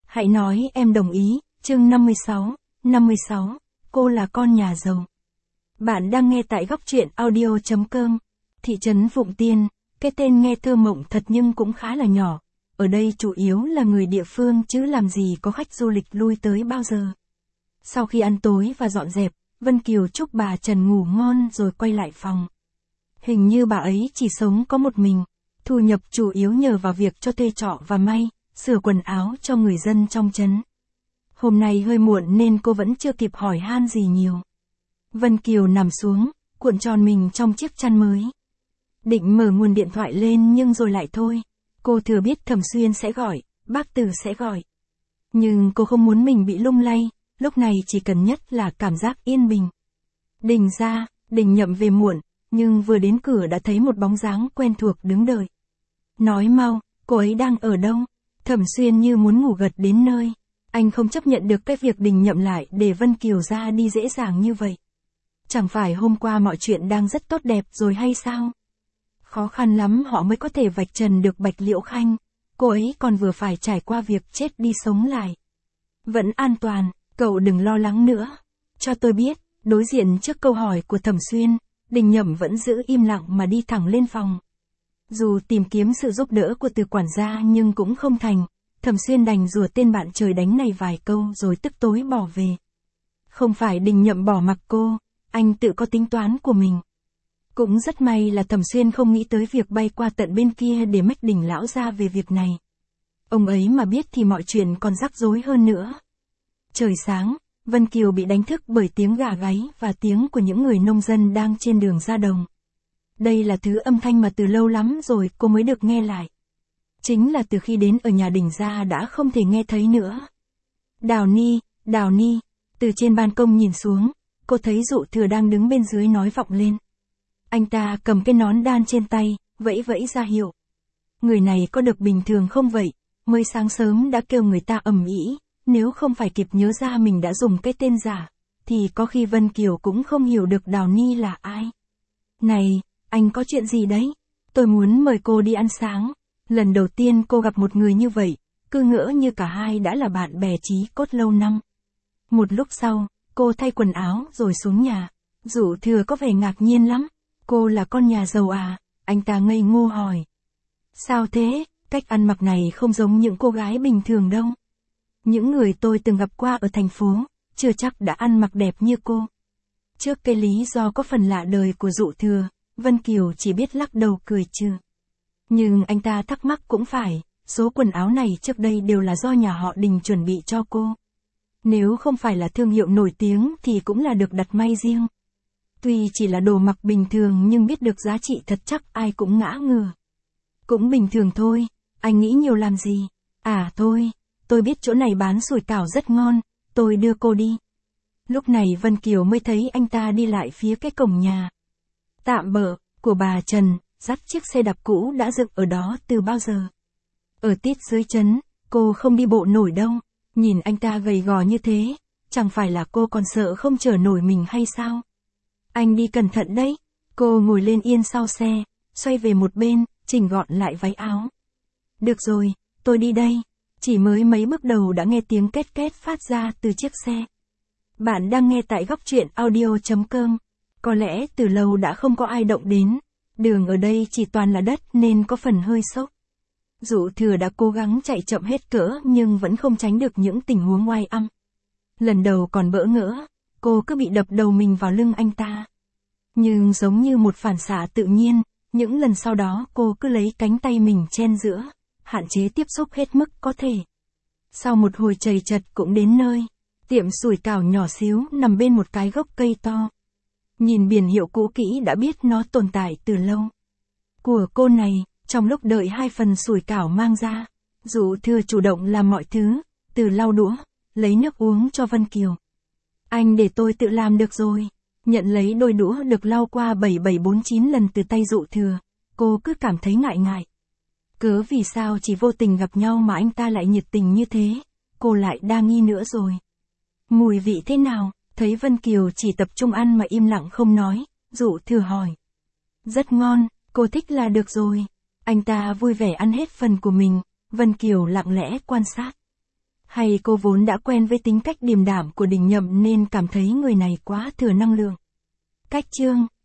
Hãy nói em đồng ý, chương 56, cô là con nhà giàu. Bạn đang nghe tại góc truyện audio.com. Thị trấn Phụng Tiên, cái tên nghe thơ mộng thật nhưng cũng khá là nhỏ. Ở đây chủ yếu là người địa phương chứ làm gì có khách du lịch lui tới bao giờ. Sau khi ăn tối và dọn dẹp, Vân Kiều chúc bà Trần ngủ ngon rồi quay lại phòng. Hình như bà ấy chỉ sống có một mình, thu nhập chủ yếu nhờ vào việc cho thuê trọ và may, sửa quần áo cho người dân trong trấn. Hôm nay hơi muộn nên cô vẫn chưa kịp hỏi han gì nhiều. Vân Kiều nằm xuống, cuộn tròn mình trong chiếc chăn mới. Định mở nguồn điện thoại lên nhưng rồi lại thôi. Cô thừa biết Thẩm Xuyên sẽ gọi, bác Từ sẽ gọi. Nhưng cô không muốn mình bị lung lay, lúc này chỉ cần nhất là cảm giác yên bình. Đình Nhậm về muộn, nhưng vừa đến cửa đã thấy một bóng dáng quen thuộc đứng đợi. Nói mau, cô ấy đang ở đâu? Thẩm Xuyên như muốn ngủ gật đến nơi. Anh không chấp nhận được cái việc Đình Nhậm lại để Vân Kiều ra đi dễ dàng như vậy. Chẳng phải hôm qua mọi chuyện đang rất tốt đẹp rồi hay sao? Khó khăn lắm họ mới có thể vạch trần được Bạch Liễu Khanh. Cô ấy còn vừa phải trải qua việc chết đi sống lại. Vẫn an toàn, cậu đừng lo lắng nữa. Cho tôi biết, đối diện trước câu hỏi của Thẩm Xuyên, Đình Nhậm vẫn giữ im lặng mà đi thẳng lên phòng. Dù tìm kiếm sự giúp đỡ của Từ quản gia nhưng cũng không thành, Thẩm Xuyên đành rủa tên bạn trời đánh này vài câu rồi tức tối bỏ về. Không phải Đình Nhậm bỏ mặc cô, anh tự có tính toán của mình. Cũng rất may là Thẩm Xuyên không nghĩ tới việc bay qua tận bên kia để mách Đình lão ra về việc này. Ông ấy mà biết thì mọi chuyện còn rắc rối hơn nữa. Trời sáng, Vân Kiều bị đánh thức bởi tiếng gà gáy và tiếng của những người nông dân đang trên đường ra đồng. Đây là thứ âm thanh mà từ lâu lắm rồi cô mới được nghe lại. Chính là từ khi đến ở nhà Đình ra đã không thể nghe thấy nữa. Đào Ni, từ trên ban công nhìn xuống, cô thấy Dụ Thừa đang đứng bên dưới nói vọng lên. Anh ta cầm cái nón đan trên tay, vẫy vẫy ra hiệu. Người này có được bình thường không vậy, mới sáng sớm đã kêu người ta ầm ĩ, nếu không phải kịp nhớ ra mình đã dùng cái tên giả, thì có khi Vân Kiều cũng không hiểu được Đào Ni là ai. Này, anh có chuyện gì đấy? Tôi muốn mời cô đi ăn sáng. Lần đầu tiên cô gặp một người như vậy, cứ ngỡ như cả hai đã là bạn bè chí cốt lâu năm. Một lúc sau, cô thay quần áo rồi xuống nhà. Dụ Thừa có vẻ ngạc nhiên lắm. Cô là con nhà giàu à? Anh ta ngây ngô hỏi. Sao thế? Cách ăn mặc này không giống những cô gái bình thường đâu. Những người tôi từng gặp qua ở thành phố, chưa chắc đã ăn mặc đẹp như cô. Trước cái lý do có phần lạ đời của Dụ Thừa, Vân Kiều chỉ biết lắc đầu cười trừ. Nhưng anh ta thắc mắc cũng phải, số quần áo này trước đây đều là do nhà họ Đình chuẩn bị cho cô. Nếu không phải là thương hiệu nổi tiếng thì cũng là được đặt may riêng. Tuy chỉ là đồ mặc bình thường nhưng biết được giá trị thật chắc ai cũng ngã ngửa. Cũng bình thường thôi, anh nghĩ nhiều làm gì? À thôi, tôi biết chỗ này bán sủi cảo rất ngon, tôi đưa cô đi. Lúc này Vân Kiều mới thấy anh ta đi lại phía cái cổng nhà tạm bợ của bà Trần, dắt chiếc xe đạp cũ đã dựng ở đó từ bao giờ. Ở tít dưới trấn, cô không đi bộ nổi đâu, nhìn anh ta gầy gò như thế, chẳng phải là cô còn sợ không chở nổi mình hay sao? Anh đi cẩn thận đấy. Cô ngồi lên yên sau xe, xoay về một bên, chỉnh gọn lại váy áo. Được rồi, tôi đi đây. Chỉ mới mấy bước đầu đã nghe tiếng két két phát ra từ chiếc xe. Bạn đang nghe tại góc truyện audio.com. Có lẽ từ lâu đã không có ai động đến. Đường ở đây chỉ toàn là đất nên có phần hơi sốc. Dụ Thừa đã cố gắng chạy chậm hết cỡ nhưng vẫn không tránh được những tình huống oai âm. Lần đầu còn bỡ ngỡ, cô cứ bị đập đầu mình vào lưng anh ta. Nhưng giống như một phản xạ tự nhiên, những lần sau đó cô cứ lấy cánh tay mình chen giữa, hạn chế tiếp xúc hết mức có thể. Sau một hồi chầy chật cũng đến nơi, tiệm sủi cảo nhỏ xíu nằm bên một cái gốc cây to. Nhìn biển hiệu cũ kỹ đã biết nó tồn tại từ lâu. Của cô này, trong lúc đợi hai phần sủi cảo mang ra, Dụ Thừa chủ động làm mọi thứ, từ lau đũa, lấy nước uống cho Vân Kiều. Anh để tôi tự làm được rồi. Nhận lấy đôi đũa được lau qua 7749 lần từ tay Dụ Thừa, cô cứ cảm thấy ngại ngại. Cớ vì sao chỉ vô tình gặp nhau mà anh ta lại nhiệt tình như thế, cô lại đa nghi nữa rồi. Mùi vị thế nào? Thấy Vân Kiều chỉ tập trung ăn mà im lặng không nói, Dụ Thừa hỏi. Rất ngon, cô thích là được rồi. Anh ta vui vẻ ăn hết phần của mình, Vân Kiều lặng lẽ quan sát. Hay cô vốn đã quen với tính cách điềm đạm của Đình Nhậm nên cảm thấy người này quá thừa năng lượng. Cách chương